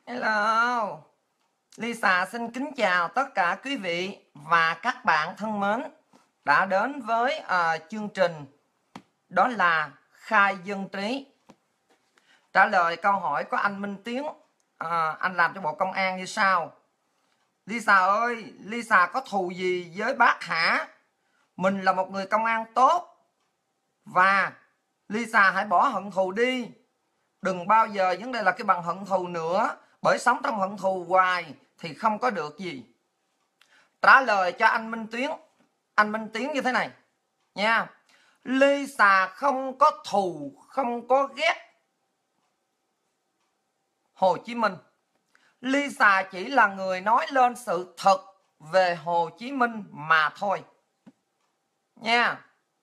Hello, Lisa xin kính chào tất cả quý vị và các bạn thân mến đã đến với chương trình đó là Khai Dân Trí. Trả lời câu hỏi của anh Minh Tiến, anh làm cho Bộ Công an như sau. Lisa ơi, Lisa có thù gì với bác hả? Mình là một người công an tốt và Lisa hãy bỏ hận thù đi. Đừng bao giờ vấn đề là cái bằng hận thù nữa, bởi sống trong hận thù hoài thì không có được gì. Trả lời cho anh Minh Tiến như thế này nha. Lisa không có thù, không có ghét Hồ Chí Minh. Lisa chỉ là người nói lên sự thật về Hồ Chí Minh mà thôi nha.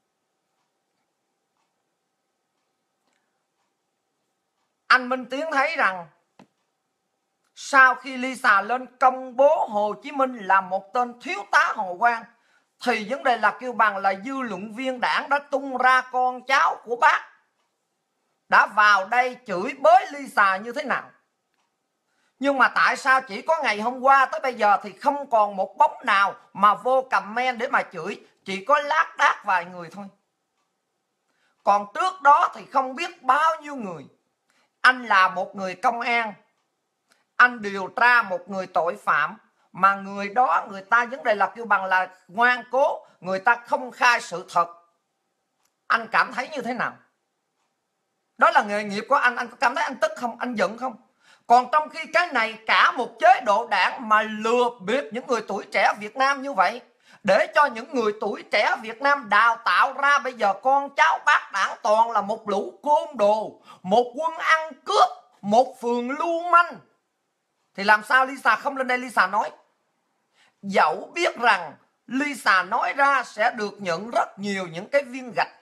Anh Minh Tiến thấy rằng sau khi Lisa lên công bố Hồ Chí Minh là một tên thiếu tá Hồ Quang thì vấn đề là kêu bằng là dư luận viên đảng đã tung ra con cháu của bác đã vào đây chửi bới Lisa như thế nào. Nhưng mà tại sao chỉ có ngày hôm qua tới bây giờ thì không còn một bóng nào mà vô comment để mà chửi, chỉ có lác đác vài người thôi. Còn trước đó thì không biết bao nhiêu người. Anh là một người công an, anh điều tra một người tội phạm mà người đó người ta vấn đề là kêu bằng là ngoan cố, người ta không khai sự thật. Anh cảm thấy như thế nào? Đó là nghề nghiệp của anh có cảm thấy anh tức không? Anh giận không? Còn trong khi cái này cả một chế độ đảng mà lừa bịp những người tuổi trẻ Việt Nam như vậy, để cho những người tuổi trẻ Việt Nam đào tạo ra bây giờ con cháu bác đảng toàn là một lũ côn đồ, một quân ăn cướp, một phường lưu manh, thì làm sao Lisa không lên đây Lisa nói? Dẫu biết rằng Lisa nói ra sẽ được nhận rất nhiều những cái viên gạch.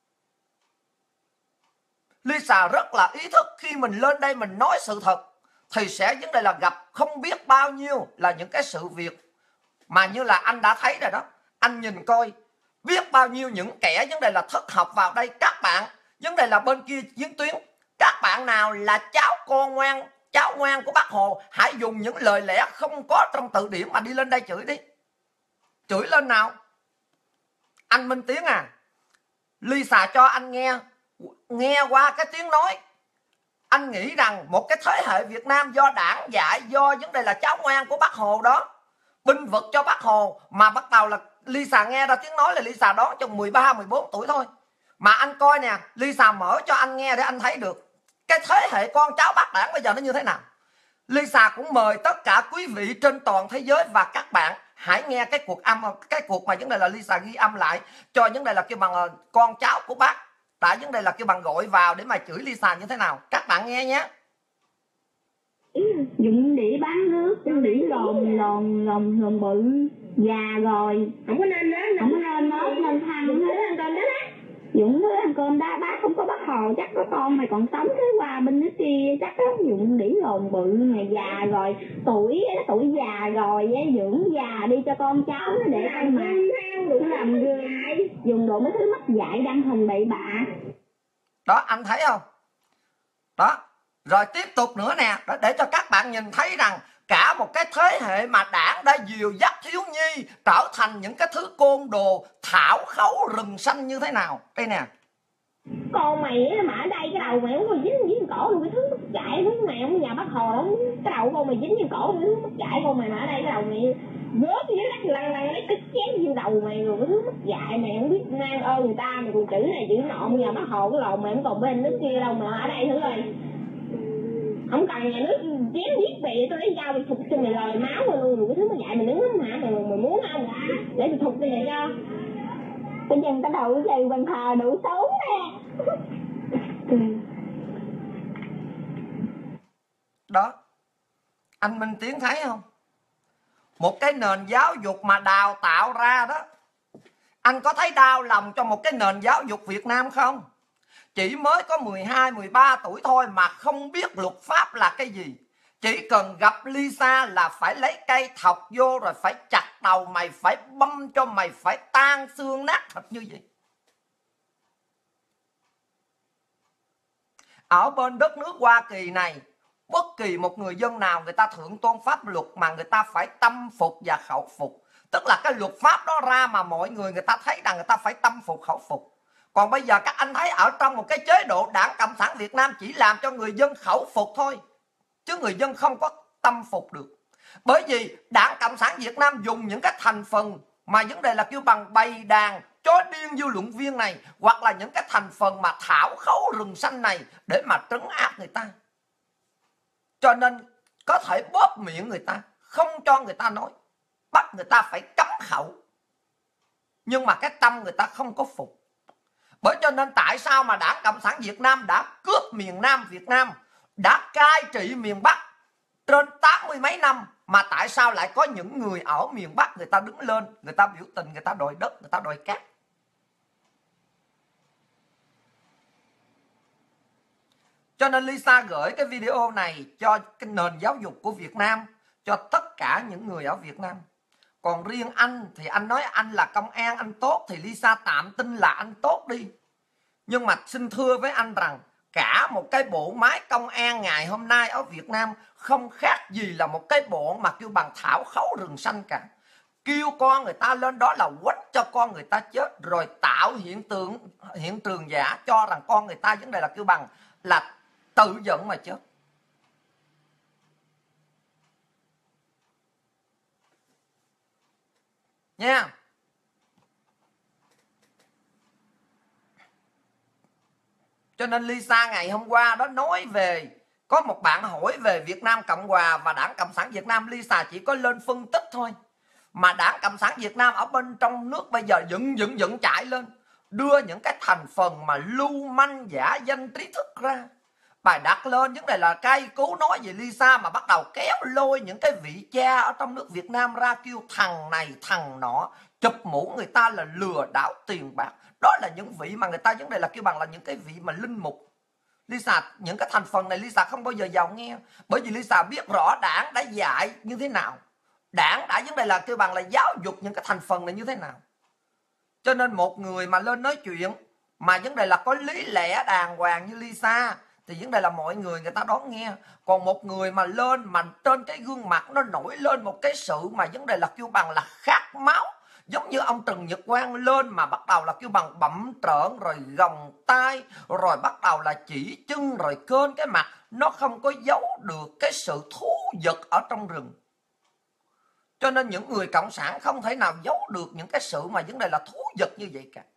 Lisa rất là ý thức khi mình lên đây mình nói sự thật thì sẽ vấn đề là gặp không biết bao nhiêu là những cái sự việc mà như là anh đã thấy rồi đó. Anh nhìn coi biết bao nhiêu những kẻ vấn đề là thất học vào đây. Các bạn vấn đề là bên kia chiến tuyến, các bạn nào là cháu ngoan của bác Hồ, hãy dùng những lời lẽ không có trong từ điển mà đi lên đây chửi đi. Chửi lên nào. Anh Minh Tiến à, Lisa cho anh nghe qua cái tiếng nói. Anh nghĩ rằng một cái thế hệ Việt Nam do đảng dạy, do vấn đề là cháu ngoan của bác Hồ đó, binh vực cho bác Hồ, mà bắt đầu là Lisa nghe ra tiếng nói là Lisa đó trong 13-14 tuổi thôi. Mà anh coi nè, Lisa mở cho anh nghe để anh thấy được cái thế hệ con cháu bác đảng bây giờ nó như thế nào. Lisa cũng mời tất cả quý vị trên toàn thế giới và các bạn hãy nghe cái cuộc mà vấn đề là Lisa ghi âm lại cho vấn đề là kêu bằng con cháu của bác đã vấn đề là kêu bằng gọi vào để mà chửi Lisa như thế nào. Các bạn nghe nhé. Dùng đĩa bán nước, dùng đĩa lòn bự già rồi, không có nên nên thăng thế ăn cơm đó đó. Dũng mới ăn cơm đó, bác không có bác Hồ chắc có con mày còn sống thế qua bên nước kia chắc đó. Dũng đĩa lòn bự ngày già rồi, tuổi già rồi, dưỡng già đi cho con cháu nó để ăn mà nó làm gương, dùng đồ mấy thứ mất dạy đăng hình bậy bạ đó. Anh thấy không đó? Rồi tiếp tục nữa nè, để cho các bạn nhìn thấy rằng cả một cái thế hệ mà đảng đã dìu dắt thiếu nhi trở thành những cái thứ côn đồ thảo khấu rừng xanh như thế nào. Đây nè. Con mày mà ở đây cái đầu mày không có dính cổ luôn cái thứ mất dạy, thứ mày không nhà bác Hồ cái đầu con mày dính cổ cái thứ mất dạy, con mày mà ở đây cái đầu mày vớt dưới đất lăn lấy cái chém vô đầu mày rồi cái thứ mất dạy, mày không biết mang ơn người ta, mày còn chữ này chữ nọ, nhà bác Hồ cái lồn mày không còn bên nước kia đâu mà ở đây thử rồi. Không cần nhà nước chém giết mày, tôi lấy dao mày thục cho mày lời máu luôn rồi cái thứ mất dạy mày đứng lắm hả, mày muốn không để mày thục cho mày cho cái dân ta đầu cái gì bằng thờ đủ xấu nè. Đó, anh Minh Tiến thấy không? Một cái nền giáo dục mà đào tạo ra đó, anh có thấy đau lòng cho một cái nền giáo dục Việt Nam không? Chỉ mới có 12-13 tuổi thôi mà không biết luật pháp là cái gì. Chỉ cần gặp Lisa là phải lấy cây thọc vô rồi phải chặt đầu mày, phải băm cho mày, phải tan xương nát thịt như vậy. Ở bên đất nước Hoa Kỳ này, bất kỳ một người dân nào người ta thượng tôn pháp luật mà người ta phải tâm phục và khẩu phục. Tức là cái luật pháp đó ra mà mọi người ta thấy rằng người ta phải tâm phục khẩu phục. Còn bây giờ các anh thấy ở trong một cái chế độ Đảng Cộng sản Việt Nam chỉ làm cho người dân khẩu phục thôi, chứ người dân không có tâm phục được. Bởi vì Đảng Cộng sản Việt Nam dùng những cái thành phần mà vấn đề là kêu bằng bày đàn chó điên dư luận viên này, hoặc là những cái thành phần mà thảo khấu rừng xanh này để mà trấn áp người ta. Cho nên có thể bóp miệng người ta, không cho người ta nói, bắt người ta phải cấm khẩu. Nhưng mà cái tâm người ta không có phục. Bởi cho nên tại sao mà Đảng Cộng sản Việt Nam đã cướp miền Nam Việt Nam, đã cai trị miền Bắc trên 80 mấy năm, mà tại sao lại có những người ở miền Bắc người ta đứng lên, người ta biểu tình, người ta đòi đất, người ta đòi cát. Cho nên Lisa gửi cái video này cho cái nền giáo dục của Việt Nam, cho tất cả những người ở Việt Nam. Còn riêng anh thì anh nói anh là công an, anh tốt, thì Lisa tạm tin là anh tốt đi. Nhưng mà xin thưa với anh rằng cả một cái bộ máy công an ngày hôm nay ở Việt Nam không khác gì là một cái bộ mà kêu bằng thảo khấu rừng xanh cả. Kêu con người ta lên đó là quất cho con người ta chết, rồi tạo hiện trường giả cho rằng con người ta vấn đề là kêu bằng là tự giận mà chết. Nha. Cho nên Lisa ngày hôm qua đó nói về, có một bạn hỏi về Việt Nam Cộng Hòa và Đảng Cộng sản Việt Nam, Lisa chỉ có lên phân tích thôi. Mà Đảng Cộng sản Việt Nam ở bên trong nước bây giờ dựng chạy lên, đưa những cái thành phần mà lưu manh giả danh trí thức ra. Bài đặt lên vấn đề là cay cú nói về Lisa, mà bắt đầu kéo lôi những cái vị cha ở trong nước Việt Nam ra kêu thằng này thằng nọ, chụp mũ người ta là lừa đảo tiền bạc. Đó là những vị mà người ta vấn đề là kêu bằng là những cái vị mà linh mục. Lisa, những cái thành phần này Lisa không bao giờ giàu nghe. Bởi vì Lisa biết rõ Đảng đã dạy như thế nào, Đảng đã vấn đề là kêu bằng là giáo dục những cái thành phần này như thế nào. Cho nên một người mà lên nói chuyện mà vấn đề là có lý lẽ đàng hoàng như Lisa thì vấn đề là mọi người ta đón nghe. Còn một người mà lên mà trên cái gương mặt nó nổi lên một cái sự mà vấn đề là kêu bằng là khát máu, giống như ông Trần Nhật Quang lên mà bắt đầu là kêu bằng bặm trợn, rồi gồng tay, rồi bắt đầu là chỉ chân, rồi kênh cái mặt, nó không có giấu được cái sự thú vật ở trong rừng. Cho nên những người cộng sản không thể nào giấu được những cái sự mà vấn đề là thú vật như vậy cả.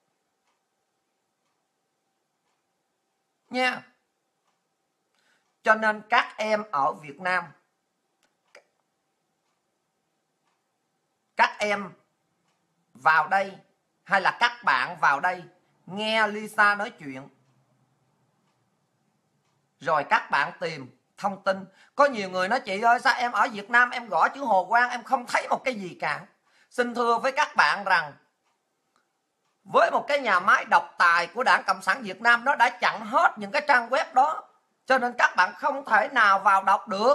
Nha. Cho nên các em ở Việt Nam, các em vào đây hay là các bạn vào đây nghe Lisa nói chuyện, rồi các bạn tìm thông tin. Có nhiều người nói chị ơi sao em ở Việt Nam em gõ chữ Hồ Quang em không thấy một cái gì cả. Xin thưa với các bạn rằng với một cái nhà máy độc tài của Đảng Cộng sản Việt Nam, nó đã chặn hết những cái trang web đó, cho nên các bạn không thể nào vào đọc được.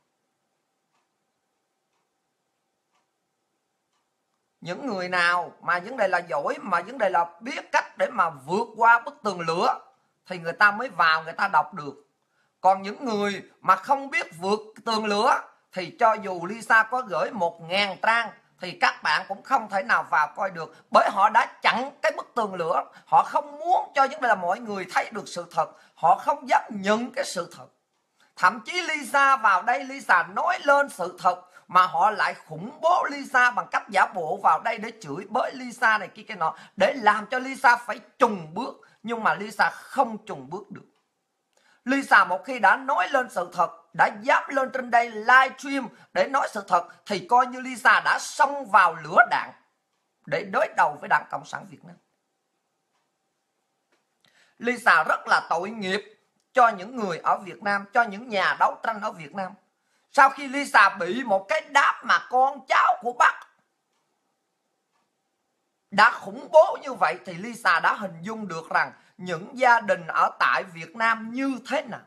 Những người nào mà vấn đề là giỏi, mà vấn đề là biết cách để mà vượt qua bức tường lửa thì người ta mới vào người ta đọc được. Còn những người mà không biết vượt tường lửa thì cho dù Lisa có gửi 1000 trang thì các bạn cũng không thể nào vào coi được. Bởi họ đã chặn cái bức tường lửa. Họ không muốn cho vấn đề là mọi người thấy được sự thật. Họ không dám nhận cái sự thật. Thậm chí Lisa vào đây, Lisa nói lên sự thật mà họ lại khủng bố Lisa bằng cách giả bộ vào đây để chửi bới Lisa này kia cái nọ, để làm cho Lisa phải chùng bước. Nhưng mà Lisa không chùng bước được. Lisa một khi đã nói lên sự thật, đã dám lên trên đây livestream để nói sự thật, thì coi như Lisa đã xông vào lửa đạn để đối đầu với Đảng Cộng sản Việt Nam. Lisa rất là tội nghiệp cho những người ở Việt Nam, cho những nhà đấu tranh ở Việt Nam. Sau khi Lisa bị một cái đám mà con cháu của Bắc đã khủng bố như vậy, thì Lisa đã hình dung được rằng những gia đình ở tại Việt Nam như thế nào.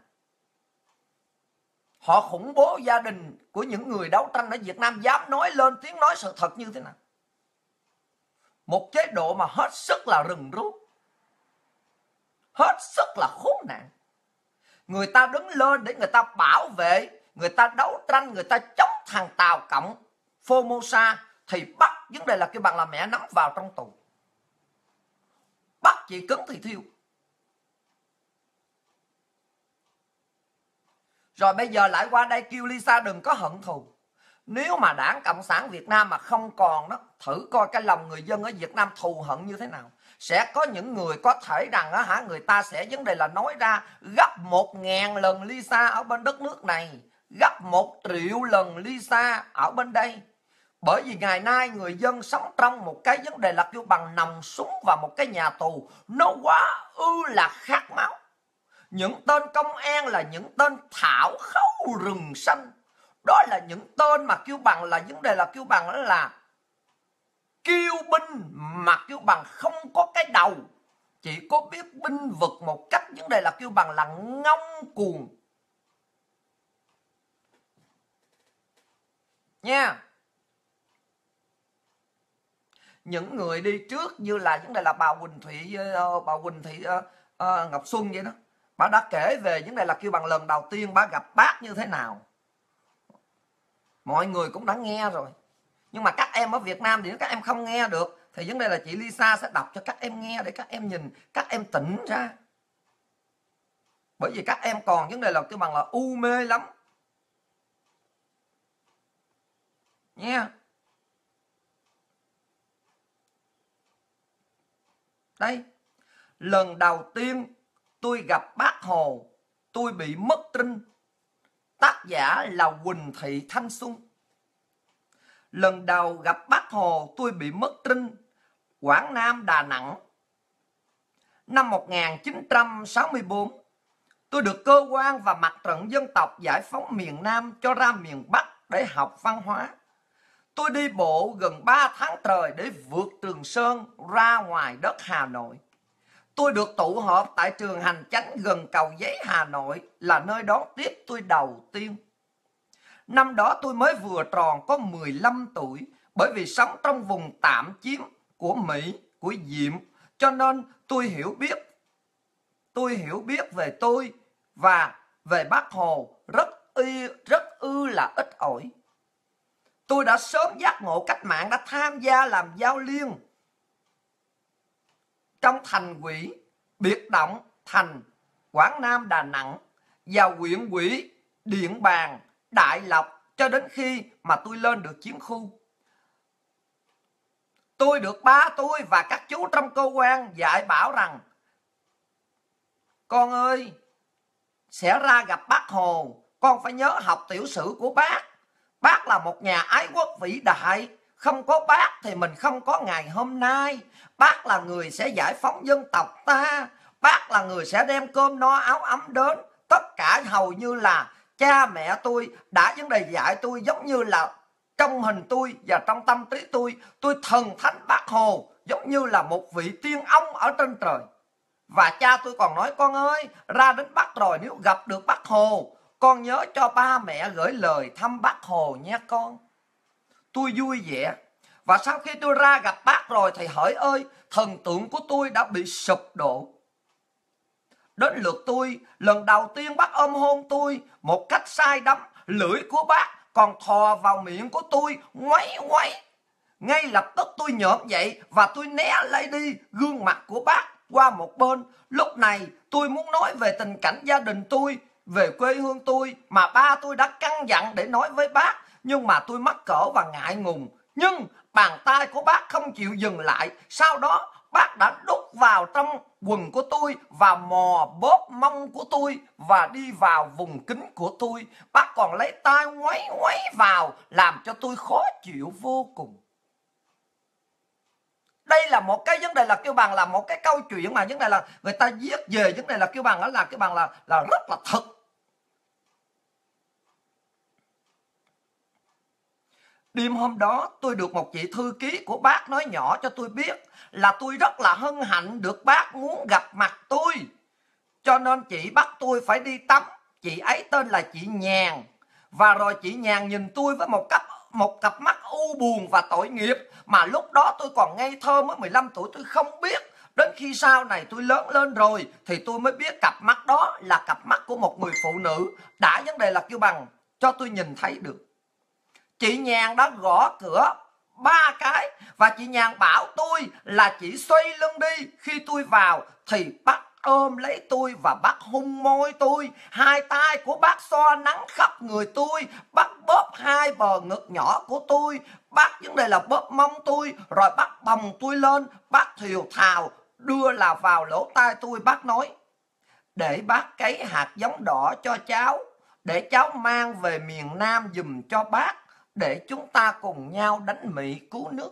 Họ khủng bố gia đình của những người đấu tranh ở Việt Nam dám nói lên tiếng nói sự thật như thế nào. Một chế độ mà hết sức là rừng rút, hết sức là khốn nạn. Người ta đứng lên để người ta bảo vệ, người ta đấu tranh, người ta chống thằng Tàu Cộng Formosa, thì bắt vấn đề là kêu bằng là mẹ nắm vào trong tù, bắt chị Cấn Thị Thiêu. Rồi bây giờ lại qua đây kêu Lisa đừng có hận thù. Nếu mà Đảng Cộng sản Việt Nam mà không còn đó, thử coi cái lòng người dân ở Việt Nam thù hận như thế nào. Sẽ có những người có thể rằng á, người ta sẽ vấn đề là nói ra gấp 1000 lần Lisa ở bên đất nước này, gấp 1 triệu lần Lisa ở bên đây. Bởi vì ngày nay người dân sống trong một cái vấn đề là kêu bằng nòng súng và một cái nhà tù nó quá là khát máu. Những tên công an là những tên thảo khấu rừng xanh. Đó là những tên mà kêu bằng là vấn đề là kêu bằng đó là kiêu binh mà kêu bằng không có cái đầu, chỉ có biết binh vực một cách vấn đề là kêu bằng là ngông cuồng nha. Những người đi trước như là vấn đề là bà Quỳnh Thị Ngọc Xuân vậy đó, bà đã kể về vấn đề là kêu bằng lần đầu tiên bà gặp bác như thế nào, mọi người cũng đã nghe rồi. Nhưng mà các em ở Việt Nam thì các em không nghe được, thì vấn đề là chị Lisa sẽ đọc cho các em nghe để các em nhìn, các em tỉnh ra. Bởi vì các em còn vấn đề là kêu bằng là u mê lắm nha. Đây, lần đầu tiên tôi gặp bác Hồ, tôi bị mất trinh. Tác giả là Quỳnh Thị Thanh Xuân. Lần đầu gặp bác Hồ tôi bị mất trinh, Quảng Nam Đà Nẵng. Năm 1964, tôi được cơ quan và mặt trận dân tộc giải phóng miền Nam cho ra miền Bắc để học văn hóa. Tôi đi bộ gần 3 tháng trời để vượt Trường Sơn ra ngoài đất Hà Nội. Tôi được tụ họp tại trường Hành Chánh gần Cầu Giấy Hà Nội, là nơi đón tiếp tôi đầu tiên. Năm đó tôi mới vừa tròn có 15 tuổi, bởi vì sống trong vùng tạm chiếm của Mỹ, của Diệm, cho nên tôi hiểu biết về tôi và về Bác Hồ rất là ít ỏi. Tôi đã sớm giác ngộ cách mạng, đã tham gia làm giao liên trong thành ủy biệt động thành Quảng Nam Đà Nẵng và huyện ủy Điện Bàn Đại Lộc, cho đến khi mà tôi lên được chiến khu. Tôi được ba tôi và các chú trong cơ quan dạy bảo rằng: con ơi, sẽ ra gặp bác Hồ, con phải nhớ học tiểu sử của bác. Bác là một nhà ái quốc vĩ đại, không có bác thì mình không có ngày hôm nay. Bác là người sẽ giải phóng dân tộc ta, bác là người sẽ đem cơm no áo ấm đến. Tất cả hầu như là cha mẹ tôi đã vấn đề dạy tôi, giống như là trong hình tôi và trong tâm trí tôi thần thánh bác Hồ giống như là một vị tiên ông ở trên trời. Và cha tôi còn nói: con ơi, ra đến Bắc rồi, nếu gặp được bác Hồ, con nhớ cho ba mẹ gửi lời thăm bác Hồ nha con. Tôi vui vẻ. Và sau khi tôi ra gặp bác rồi thì hỡi ơi, thần tượng của tôi đã bị sụp đổ. Đến lượt tôi, lần đầu tiên bác ôm hôn tôi một cách sai đắm, lưỡi của bác còn thò vào miệng của tôi ngoáy ngoáy. Ngay lập tức tôi nhộm dậy và tôi né lấy đi gương mặt của bác qua một bên. Lúc này tôi muốn nói về tình cảnh gia đình tôi, về quê hương tôi mà ba tôi đã căn dặn để nói với bác, nhưng mà tôi mắc cỡ và ngại ngùng. Nhưng bàn tay của bác không chịu dừng lại. Sau đó bác đã đút vào trong quần của tôi và mò bóp mông của tôi và đi vào vùng kính của tôi. Bác còn lấy tay ngoáy ngoáy vào, làm cho tôi khó chịu vô cùng. Đây là một cái vấn đề là kêu bằng là một cái câu chuyện mà vấn đề là người ta viết về vấn đề là kêu bằng, đó là kêu bằng là rất là thật. Đêm hôm đó tôi được một chị thư ký của bác nói nhỏ cho tôi biết là tôi rất là hân hạnh được bác muốn gặp mặt tôi, cho nên chị bắt tôi phải đi tắm. Chị ấy tên là chị Nhàn. Và rồi chị Nhàn nhìn tôi với một cặp mắt u buồn và tội nghiệp, mà lúc đó tôi còn ngây thơ, mới 15 tuổi, tôi không biết. Đến khi sau này tôi lớn lên rồi thì tôi mới biết cặp mắt đó là cặp mắt của một người phụ nữ đã vấn đề là kêu bằng cho tôi nhìn thấy được. Chị Nhàn đã gõ cửa 3 cái và chị Nhàn bảo tôi là chị xoay lưng đi. Khi tôi vào thì bác ôm lấy tôi và bác hôn môi tôi. Hai tay của bác xoa nắng khắp người tôi. Bác bóp hai bờ ngực nhỏ của tôi. Bác vấn đề là bóp mông tôi. Rồi bác bồng tôi lên. Bác thều thào đưa là vào lỗ tai tôi. Bác nói: để bác cấy hạt giống đỏ cho cháu, để cháu mang về miền Nam giùm cho bác, để chúng ta cùng nhau đánh Mỹ cứu nước.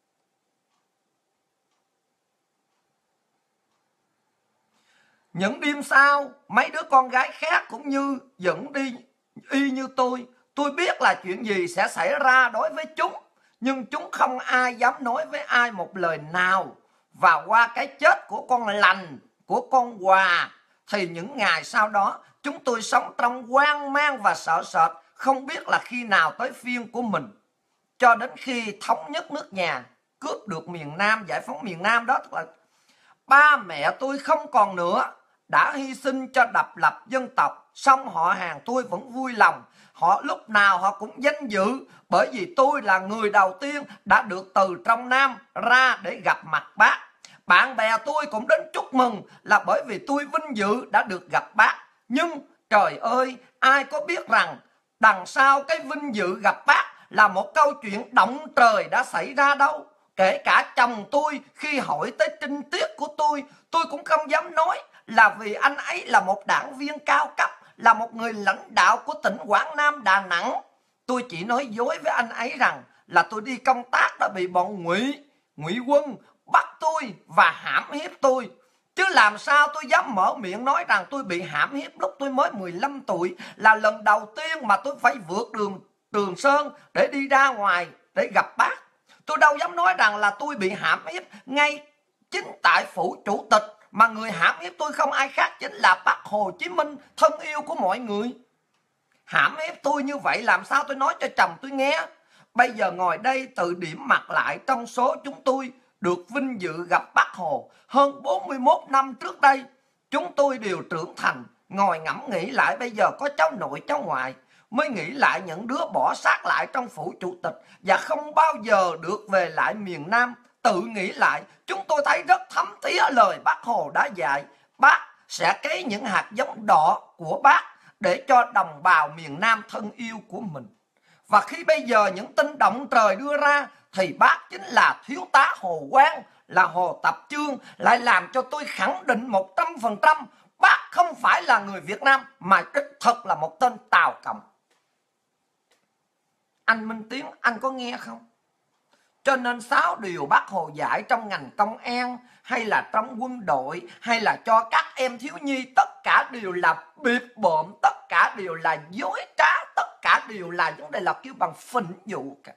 Những đêm sau, mấy đứa con gái khác cũng như dẫn đi y như tôi. Tôi biết là chuyện gì sẽ xảy ra đối với chúng, nhưng chúng không ai dám nói với ai một lời nào. Và qua cái chết của con Lành, của con Hòa, thì những ngày sau đó chúng tôi sống trong hoang mang và sợ sệt, không biết là khi nào tới phiên của mình. Cho đến khi thống nhất nước nhà, cướp được miền Nam, giải phóng miền Nam đó, tức là ba mẹ tôi không còn nữa, đã hy sinh cho độc lập dân tộc. Xong họ hàng tôi vẫn vui lòng, họ lúc nào họ cũng danh dự, bởi vì tôi là người đầu tiên đã được từ trong Nam ra để gặp mặt bác. Bạn bè tôi cũng đến chúc mừng là bởi vì tôi vinh dự đã được gặp bác. Nhưng trời ơi, ai có biết rằng đằng sau cái vinh dự gặp bác là một câu chuyện động trời đã xảy ra đâu. Kể cả chồng tôi khi hỏi tới trinh tiết của tôi cũng không dám nói, là vì anh ấy là một đảng viên cao cấp, là một người lãnh đạo của tỉnh Quảng Nam, Đà Nẵng. Tôi chỉ nói dối với anh ấy rằng là tôi đi công tác đã bị bọn ngụy quân bắt tôi và hãm hiếp tôi. Chứ làm sao tôi dám mở miệng nói rằng tôi bị hãm hiếp lúc tôi mới 15 tuổi, là lần đầu tiên mà tôi phải vượt đường Trường Sơn để đi ra ngoài để gặp bác. Tôi đâu dám nói rằng là tôi bị hãm hiếp ngay chính tại phủ chủ tịch, mà người hãm hiếp tôi không ai khác chính là bác Hồ Chí Minh, thân yêu của mọi người. Hãm hiếp tôi như vậy làm sao tôi nói cho chồng tôi nghe. Bây giờ ngồi đây tự điểm mặt lại, trong số chúng tôi được vinh dự gặp bác Hồ hơn 41 năm trước đây, chúng tôi đều trưởng thành. Ngồi ngẫm nghĩ lại, bây giờ có cháu nội cháu ngoại, mới nghĩ lại những đứa bỏ xác lại trong phủ chủ tịch và không bao giờ được về lại miền Nam. Tự nghĩ lại, chúng tôi thấy rất thấm thía lời bác Hồ đã dạy. Bác sẽ cấy những hạt giống đỏ của bác để cho đồng bào miền Nam thân yêu của mình. Và khi bây giờ những tin động trời đưa ra thì bác chính là thiếu tá Hồ Quang, là Hồ Tập Chương, lại làm cho tôi khẳng định 100% bác không phải là người Việt Nam mà đích thực là một tên Tàu Cộng. Anh Minh Tiến, anh có nghe không? Cho nên 6 điều bác Hồ dạy trong ngành công an, hay là trong quân đội, hay là cho các em thiếu nhi, tất cả đều là bịp bợm, tất cả đều là dối trá, tất cả đều là vấn đề là kêu bằng phỉnh dụ cả.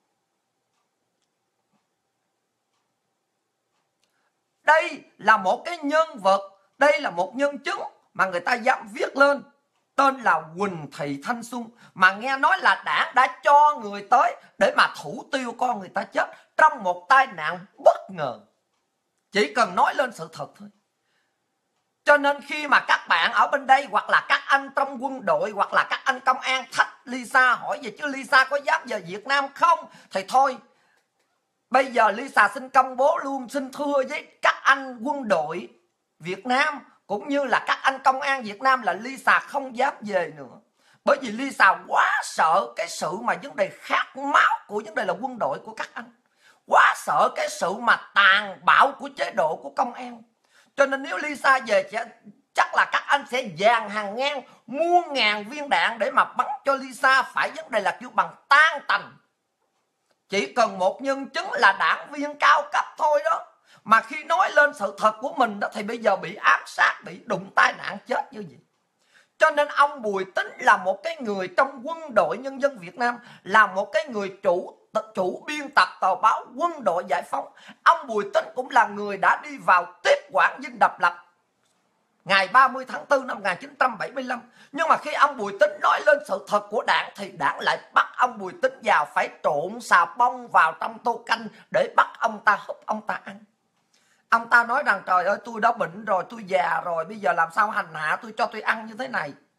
Đây là một cái nhân vật, đây là một nhân chứng mà người ta dám viết lên, tên là Huỳnh Thị Thanh Xuân, mà nghe nói là đảng đã cho người tới để mà thủ tiêu con người ta chết trong một tai nạn bất ngờ. Chỉ cần nói lên sự thật thôi. Cho nên khi mà các bạn ở bên đây, hoặc là các anh trong quân đội, hoặc là các anh công an thách Lisa hỏi về chứ Lisa có dám về Việt Nam không, thì thôi, bây giờ Lisa xin công bố luôn, xin thưa với các anh quân đội Việt Nam cũng như là các anh công an Việt Nam là Lisa không dám về nữa. Bởi vì Lisa quá sợ cái sự mà vấn đề khát máu của vấn đề là quân đội của các anh, quá sợ cái sự mà tàn bạo của chế độ của công an. Cho nên nếu Lisa về chắc là các anh sẽ dàn hàng ngang muôn ngàn viên đạn để mà bắn cho Lisa phải vấn đề là kêu bằng tan tành. Chỉ cần một nhân chứng là đảng viên cao cấp thôi đó, mà khi nói lên sự thật của mình đó thì bây giờ bị ám sát, bị đụng tai nạn chết như vậy. Cho nên ông Bùi Tín là một cái người trong quân đội nhân dân Việt Nam, là một cái người chủ biên tập tờ báo Quân đội Giải phóng. Ông Bùi Tín cũng là người đã đi vào tiếp quản dinh độc lập ngày 30 tháng 4 năm 1975. Nhưng mà khi ông Bùi Tín nói lên sự thật của đảng thì đảng lại bắt ông Bùi Tín vào phải trộn xà bông vào trong tô canh để bắt ông ta húp ông ta ăn. Ông ta nói rằng trời ơi tôi đã bệnh rồi, tôi già rồi, bây giờ làm sao hành hạ tôi cho tôi ăn như thế này.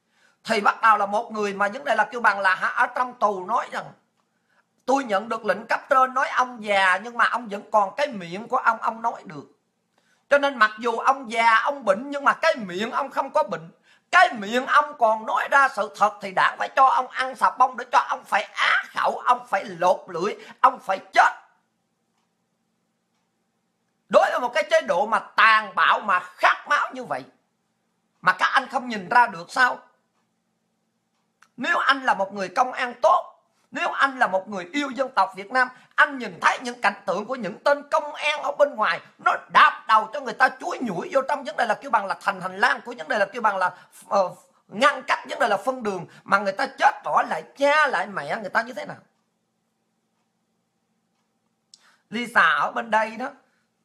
Thì bắt đầu là một người mà vấn đề là kêu bằng là ở trong tù nói rằng tôi nhận được lệnh cấp trên nói ông già, nhưng mà ông vẫn còn cái miệng của ông nói được. Cho nên mặc dù ông già ông bệnh, nhưng mà cái miệng ông không có bệnh, cái miệng ông còn nói ra sự thật, thì đảng phải cho ông ăn xà bông để cho ông phải á khẩu, ông phải lột lưỡi, ông phải chết. Đối với một cái chế độ mà tàn bạo mà khát máu như vậy mà các anh không nhìn ra được sao? Nếu anh là một người công an tốt, nếu anh là một người yêu dân tộc Việt Nam, anh nhìn thấy những cảnh tượng của những tên công an ở bên ngoài, nó đạp đầu cho người ta chuối nhủi vô trong vấn đề là kêu bằng là thành hành lang của vấn đề là kêu bằng là ngăn cách vấn đề là phân đường, mà người ta chết bỏ lại cha lại mẹ người ta như thế nào? Lisa ở bên đây đó,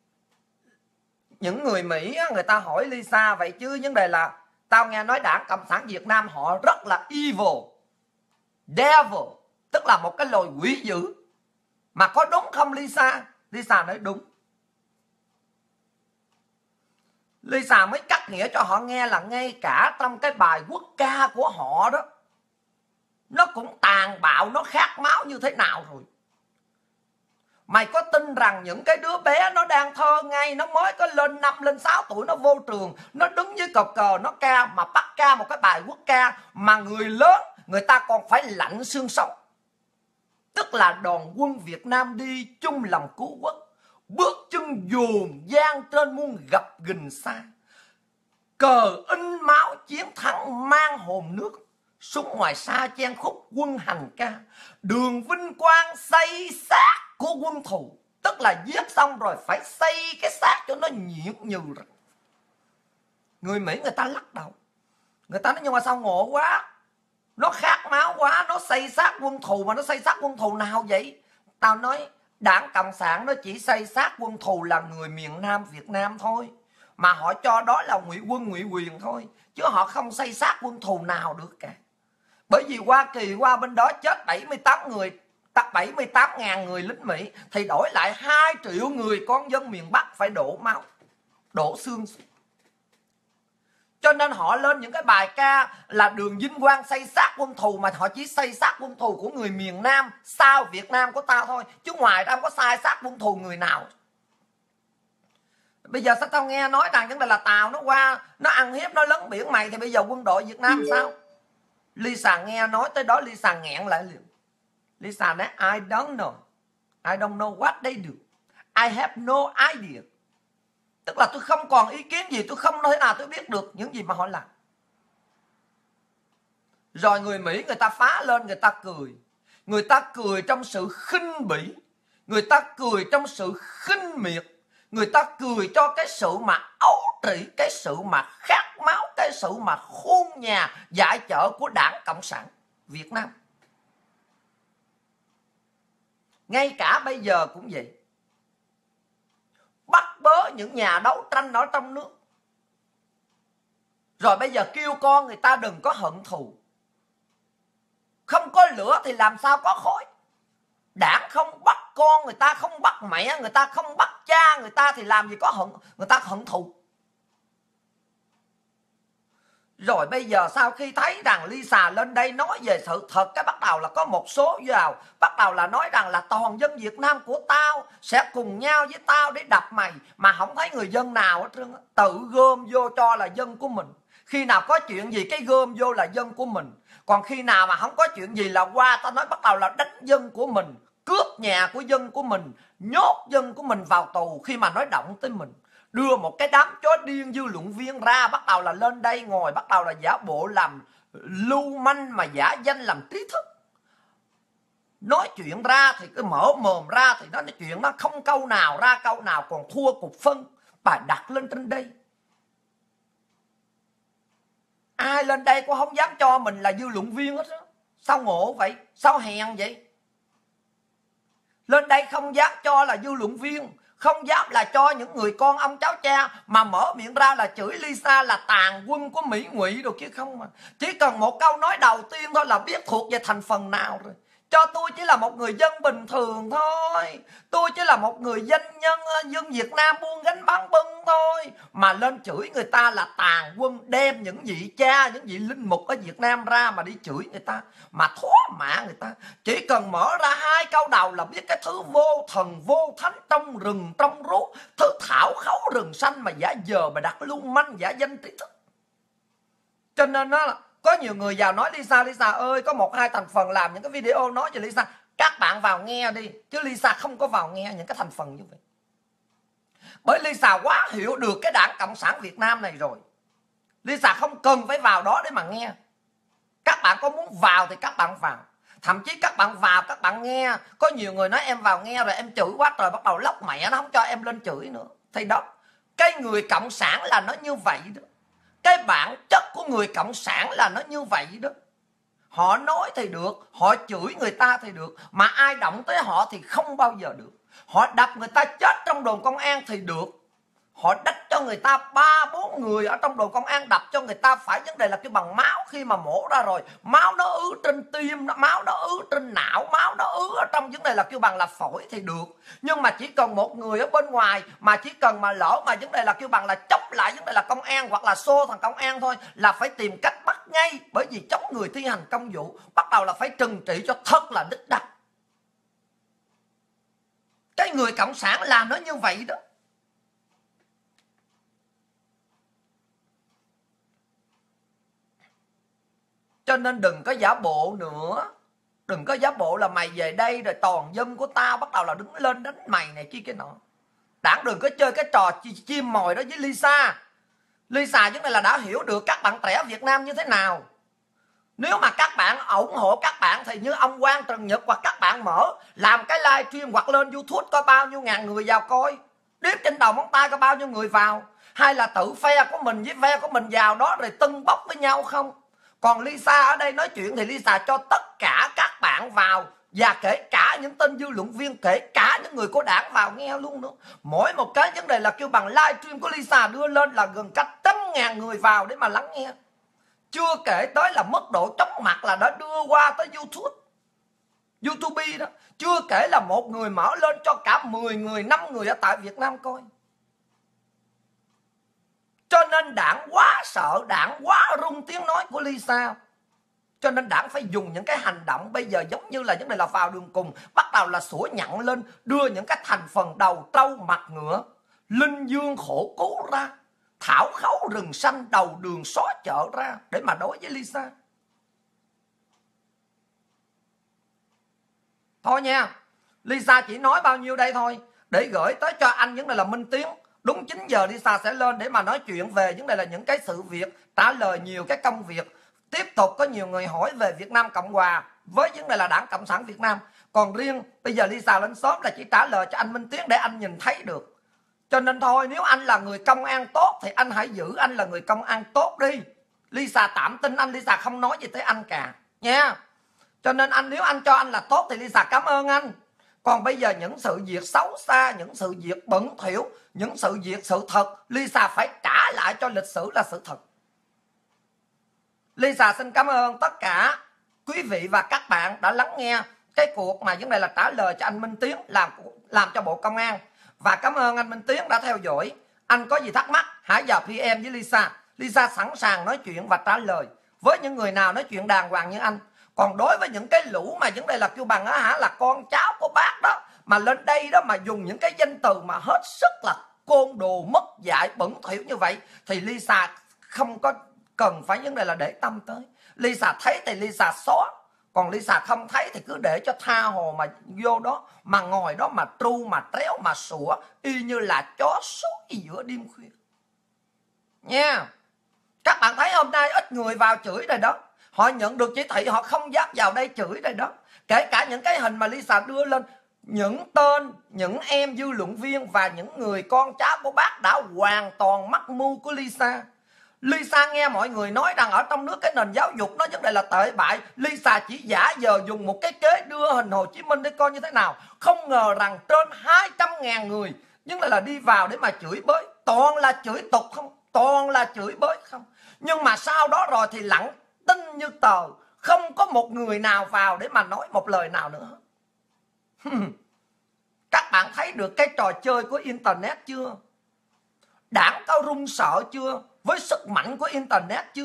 những người Mỹ người ta hỏi Lisa vậy chứ vấn đề là tao nghe nói Đảng Cộng sản Việt Nam họ rất là evil, devil, tức là một cái loài quỷ dữ. Mà có đúng không Lisa? Lisa nói đúng. Lisa mới cắt nghĩa cho họ nghe là ngay cả trong cái bài quốc ca của họ đó, nó cũng tàn bạo, nó khát máu như thế nào rồi. Mày có tin rằng những cái đứa bé nó đang thơ ngây, nó mới có lên 5, lên 6 tuổi, nó vô trường, nó đứng dưới cột cờ, nó ca, mà bắt ca một cái bài quốc ca mà người lớn người ta còn phải lạnh xương sống. Tức là đoàn quân Việt Nam đi chung lòng cứu quốc, bước chân dồn dang trên muôn gặp gình xa. Cờ in máu chiến thắng mang hồn nước, súng ngoài xa chen khúc quân hành ca. Đường vinh quang xây xác của quân thù, tức là giết xong rồi phải xây cái xác cho nó nhuyễn nhừ rồi. Người Mỹ người ta lắc đầu, người ta nói nhưng mà sao ngộ quá, nó khát máu quá, nó xây xác quân thù. Mà nó xây xác quân thù nào vậy? Tao nói Đảng Cộng sản nó chỉ xây xác quân thù là người miền Nam Việt Nam thôi, mà họ cho đó là ngụy quân ngụy quyền thôi, chứ họ không xây xác quân thù nào được cả. Bởi vì Hoa Kỳ qua bên đó chết 78 người, 78.000 người lính Mỹ, thì đổi lại 2 triệu người con dân miền Bắc phải đổ máu, đổ xương. Cho nên họ lên những cái bài ca là đường vinh quang xây xác quân thù, mà họ chỉ xây xác quân thù của người miền Nam sau Việt Nam của tao thôi, chứ ngoài ra không có sai xác quân thù người nào. Bây giờ sao tao nghe nói rằng vấn đề là Tàu nó qua, nó ăn hiếp, nó lấn biển mày, thì bây giờ quân đội Việt Nam sao? Lisa nghe nói tới đó, Lisa nghẹn lại liền. Lisa nói I don't know, I don't know what they do, I have no idea. Tức là tôi không còn ý kiến gì, tôi không thể nào tôi biết được những gì mà họ làm. Rồi người Mỹ người ta phá lên, người ta cười. Người ta cười trong sự khinh bỉ, người ta cười trong sự khinh miệt, người ta cười cho cái sự mà ấu trĩ, cái sự mà khát máu, cái sự mà khôn nhà dại chợ của Đảng Cộng sản Việt Nam. Ngay cả bây giờ cũng vậy. Bắt bớ những nhà đấu tranh ở trong nước, rồi bây giờ kêu con người ta đừng có hận thù. Không có lửa thì làm sao có khói. Đảng không bắt con người ta, không bắt mẹ người ta, không bắt cha người ta, thì làm gì có người ta hận thù. Rồi bây giờ sau khi thấy rằng Lisa lên đây nói về sự thật, cái bắt đầu là có một số vào, bắt đầu là nói rằng là toàn dân Việt Nam của tao sẽ cùng nhau với tao để đập mày. Mà không thấy người dân nào hết trơn, tự gom vô cho là dân của mình. Khi nào có chuyện gì cái gom vô là dân của mình. Còn khi nào mà không có chuyện gì là qua tao nói bắt đầu là đánh dân của mình, cướp nhà của dân của mình, nhốt dân của mình vào tù khi mà nói động tới mình. Đưa một cái đám chó điên dư luận viên ra, bắt đầu là lên đây ngồi, bắt đầu là giả bộ làm lưu manh mà giả danh làm trí thức. Nói chuyện ra thì cứ mở mồm ra thì nói chuyện nó không câu nào ra câu nào, còn thua cục phân. Bà đặt lên trên đây, ai lên đây cũng không dám cho mình là dư luận viên hết á. Sao ngộ vậy? Sao hèn vậy? Lên đây không dám cho là dư luận viên, không dám là cho những người con ông cháu cha, mà mở miệng ra là chửi Lisa là tàn quân của Mỹ ngụy rồi chứ không mà. Chỉ cần một câu nói đầu tiên thôi là biết thuộc về thành phần nào rồi. cho tôi chỉ là một người dân bình thường thôi. Tôi chỉ là một người doanh nhân dân Việt Nam buôn gánh bán bưng thôi. Mà lên chửi người ta là tàn quân, đem những vị cha, những vị linh mục ở Việt Nam ra mà đi chửi người ta, mà thóa mạ người ta. Chỉ cần mở ra 2 câu đầu là biết cái thứ vô thần vô thánh trong rừng trong rú, thứ thảo khấu rừng xanh mà giả giờ mà đặt lưu manh giả danh trí thức. Cho nên đó, có nhiều người vào nói Lisa ơi, có 1-2 thành phần làm những cái video nói cho Lisa, các bạn vào nghe đi, chứ Lisa không có vào nghe những cái thành phần như vậy. Bởi Lisa quá hiểu được cái Đảng Cộng sản Việt Nam này rồi. Lisa không cần phải vào đó để mà nghe. Các bạn có muốn vào thì các bạn vào. Thậm chí các bạn vào các bạn nghe. Có nhiều người nói em vào nghe rồi em chửi quá trời, bắt đầu lóc mẹ nó không cho em lên chửi nữa. Thì đó, cái người Cộng sản là nó như vậy đó. Cái bản chất của người Cộng sản là nó như vậy đó. Họ nói thì được, họ chửi người ta thì được, mà ai động tới họ thì không bao giờ được. Họ đập người ta chết trong đồn công an thì được. Họ đánh cho người ta 3-4 người ở trong đồn công an, đập cho người ta phải vấn đề là cái bằng máu. Khi mà mổ ra rồi, máu nó ứ trên tim, máu nó ứ trên não, máu nó ứ ở trong vấn đề là kêu bằng là phổi thì được. Nhưng mà chỉ cần một người ở bên ngoài mà chỉ cần mà lỡ mà vấn đề là kêu bằng là chống lại vấn đề là công an hoặc là xô thằng công an thôi là phải tìm cách bắt ngay. Bởi vì chống người thi hành công vụ bắt đầu là phải trừng trị cho thật là đích đắc. Cái người Cộng sản làm nó như vậy đó. Cho nên đừng có giả bộ nữa. Đừng có giả bộ là mày về đây rồi toàn dân của tao bắt đầu là đứng lên đánh mày này kia cái nọ. Đảng đừng có chơi cái trò chim mồi đó với Lisa. Lisa chúng này là đã hiểu được các bạn trẻ Việt Nam như thế nào. Nếu mà các bạn ủng hộ các bạn thì như ông Quang Trần Nhật hoặc các bạn mở làm cái live stream hoặc lên YouTube có bao nhiêu ngàn người vào coi. Đếm trên đầu ngón tay có bao nhiêu người vào. Hay là tự phe của mình với phe của mình vào đó rồi tưng bốc với nhau không. Còn Lisa ở đây nói chuyện thì Lisa cho tất cả các bạn vào. Và kể cả những tên dư luận viên, kể cả những người của đảng vào nghe luôn nữa. Mỗi một cái vấn đề là kêu bằng live stream của Lisa đưa lên là gần cả 100.000 người vào để mà lắng nghe. Chưa kể tới là mức độ chóng mặt là đã đưa qua tới YouTube đó. Chưa kể là một người mở lên cho cả 10 người, 5 người ở tại Việt Nam coi. Cho nên đảng quá sợ, đảng quá rung tiếng nói của Lisa. Cho nên đảng phải dùng những cái hành động bây giờ giống như là vấn đề là vào đường cùng, bắt đầu là sủa nhặn lên, đưa những cái thành phần đầu trâu mặt ngựa, linh dương khổ cứu ra, thảo khấu rừng xanh đầu đường xó chợ ra để mà đối với Lisa. Thôi nha, Lisa chỉ nói bao nhiêu đây thôi để gửi tới cho anh vấn đề là Minh Tiến. Đúng 9 giờ Lisa sẽ lên để mà nói chuyện về vấn đề là những cái sự việc, trả lời nhiều cái công việc. Tiếp tục có nhiều người hỏi về Việt Nam Cộng Hòa với vấn đề là Đảng Cộng sản Việt Nam. Còn riêng bây giờ Lisa lên sớm là chỉ trả lời cho anh Minh Tiến để anh nhìn thấy được. Cho nên thôi, nếu anh là người công an tốt thì anh hãy giữ anh là người công an tốt đi. Lisa tạm tin anh, Lisa không nói gì tới anh cả nha. Cho nên nếu anh cho anh là tốt thì Lisa cảm ơn anh. Còn bây giờ những sự việc xấu xa, những sự việc bẩn thỉu, những sự việc sự thật, Lisa phải trả lại cho lịch sử là sự thật. Lisa xin cảm ơn tất cả quý vị và các bạn đã lắng nghe cái cuộc mà vấn đề là trả lời cho anh Minh Tiến làm cho Bộ Công an. Và cảm ơn anh Minh Tiến đã theo dõi. Anh có gì thắc mắc hãy vào PM với Lisa. Lisa sẵn sàng nói chuyện và trả lời với những người nào nói chuyện đàng hoàng như anh. Còn đối với những cái lũ mà vấn đề là kêu bằng là con cháu của bác đó mà lên đây đó mà dùng những cái danh từ mà hết sức là côn đồ mất dạy bẩn thỉu như vậy thì Lisa không có cần phải vấn đề là để tâm tới. Lisa thấy thì Lisa xóa, còn Lisa không thấy thì cứ để cho tha hồ mà vô đó mà ngồi đó mà tru mà tréo mà sủa y như là chó sói giữa đêm khuya nha. Các bạn thấy hôm nay ít người vào chửi rồi đó, họ nhận được chỉ thị họ không dám vào đây chửi rồi đó. Kể cả những cái hình mà Lisa đưa lên, những tên, những em dư luận viên và những người con cháu của bác đã hoàn toàn mắc mưu của Lisa. Lisa nghe mọi người nói rằng ở trong nước cái nền giáo dục nó vấn đề là tệ bại. Lisa chỉ giả giờ dùng một cái kế đưa hình Hồ Chí Minh để coi như thế nào. Không ngờ rằng trên 200.000 người nhưng là đi vào để mà chửi bới. Toàn là chửi tục không, toàn là chửi bới không. Nhưng mà sau đó rồi thì lặng tin như tờ, Không có một người nào vào để mà nói một lời nào nữa. Các bạn thấy được cái trò chơi của Internet chưa? Đảng có run sợ chưa với sức mạnh của Internet chưa?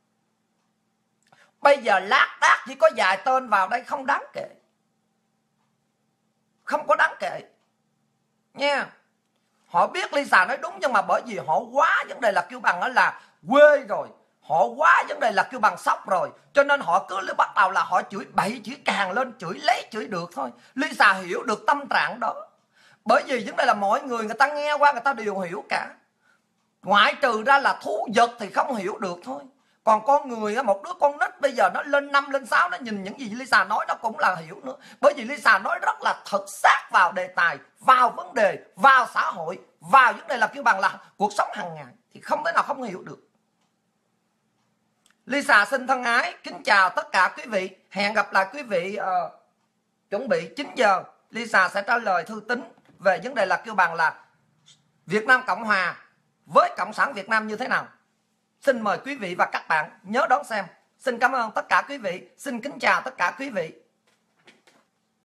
Bây giờ lác đác chỉ có vài tên vào đây không đáng kể. Không có đáng kể nha. Họ biết Lisa nói đúng, nhưng mà bởi vì họ quá vấn đề là kêu bằng đó là quê rồi, họ quá vấn đề là kêu bằng sốc rồi, cho nên họ cứ bắt đầu là họ chửi bậy, chửi càng lên, chửi lấy chửi được thôi. Lisa hiểu được tâm trạng đó, bởi vì vấn đề là mọi người ta nghe qua người ta đều hiểu cả, ngoại trừ ra là thú vật thì không hiểu được thôi. Còn con người, một đứa con nít bây giờ nó lên 5 lên 6, nó nhìn những gì Lisa nói nó cũng là hiểu nữa. Bởi vì Lisa nói rất là thật sát vào đề tài, vào vấn đề, vào xã hội, vào vấn đề là kêu bằng là cuộc sống hàng ngày, thì không thể nào không hiểu được. Lisa xin thân ái kính chào tất cả quý vị. Hẹn gặp lại quý vị chuẩn bị 9 giờ Lisa sẽ trả lời thư tín về vấn đề là kêu bằng là Việt Nam Cộng Hòa với Cộng sản Việt Nam như thế nào. Xin mời quý vị và các bạn nhớ đón xem. Xin cảm ơn tất cả quý vị. Xin kính chào tất cả quý vị.